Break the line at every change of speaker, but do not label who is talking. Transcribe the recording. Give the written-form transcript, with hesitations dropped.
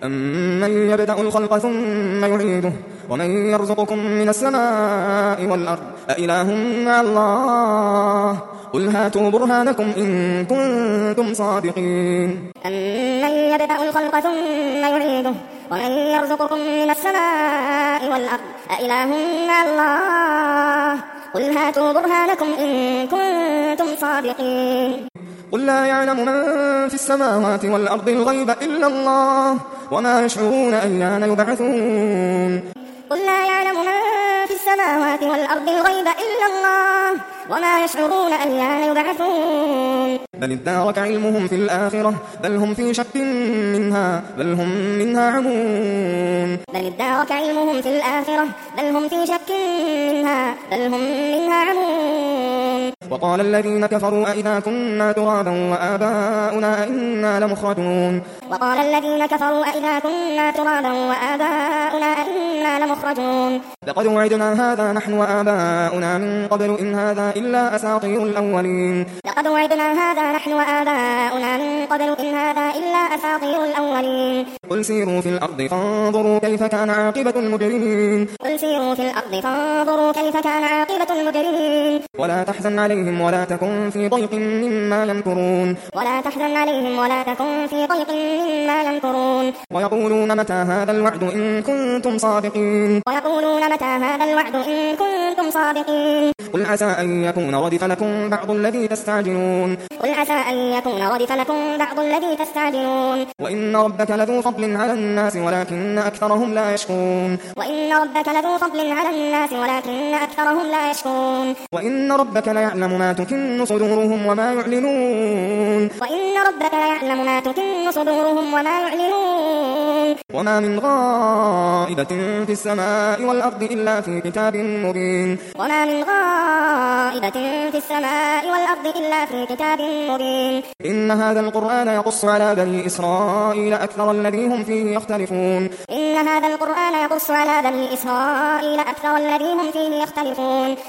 أمن يبدأ الخلق ثم يعيده ومن يرزقكم من السماء والأرض أإله مع الله قل هاتوا برهانكم إن كنتم صادقين
أمن يبدأ الخلق ثم يعيده ومن يرزقكم من السماء والأرض أإله مع الله قل هاتوا برهانكم إن كنتم صادقين
قل لا يعلم من في السماوات والأرض الغيب إلا الله وما يشعرون أيان يبعثون
قل لا يعلم من في السماوات والأرض الغيب إلا الله وما يشعرون أيان يبعثون
بل ادارك علمهم في الآخرة بل هم في شك منها بل هم منها عمون
بل ادارك علمهم في الآخرة بل هم في شك منها بل هم منها عمون
وقال الذين كفروا أئذا كنا ترابا وآباؤنا أئنا لمخرجون
وقال الذين كفروا أئذا كنا ترابا وآباؤنا أئنا لمخرجون
لقد وعدنا هذا نحن وآباؤنا من قبل إن هذا إلا أساطير الأولين
لقد وعدنا هذا نحن وآباؤنا من قبل إن هذا إلا أساطير الأولين
قل سيروا في الأرض فانظروا كيف كان عاقبة المجرمين
قل سيروا في الأرض فانظروا كيف كان عاقبة المجرمين
ولا تحزن عليهم ولا تكن في ضيق مما يمكرون
ولا تحزن عليهم ولا تكن في ضيق مما يمكرون
ويقولون متى هذا الوعد إن كنتم صادقين
ويقولون متى هذا الوعد إن كنتم صادقين
قل عسى أن يكون ردف لكم بعض الذي تستعجلون
قل عسى أن يكون ردف لكم بعض الذي تستعجلون
وإن ربك لذو فضل على الناس ولكن أكثرهم لا يشكرون
وإن ربك لذو فضل على الناس ولكن أكثرهم لا يشكرون
وإن ربك ليعلم ما تكن صدورهم وما يعلنون
وإن ربك ليعلم ما تكن صدورهم وما يعلنون
وما من غائبة في السماء والأرض إلا في كتاب مبين
وما من غائبة في السماء والأرض إلا في كتاب مبين
إن هذا القرآن يقص على بني إسرائيل أكثر الذي هم فيه يختلفون
إن هذا القرآن يقص على بني إسرائيل أكثر الذي هم فيه يختلفون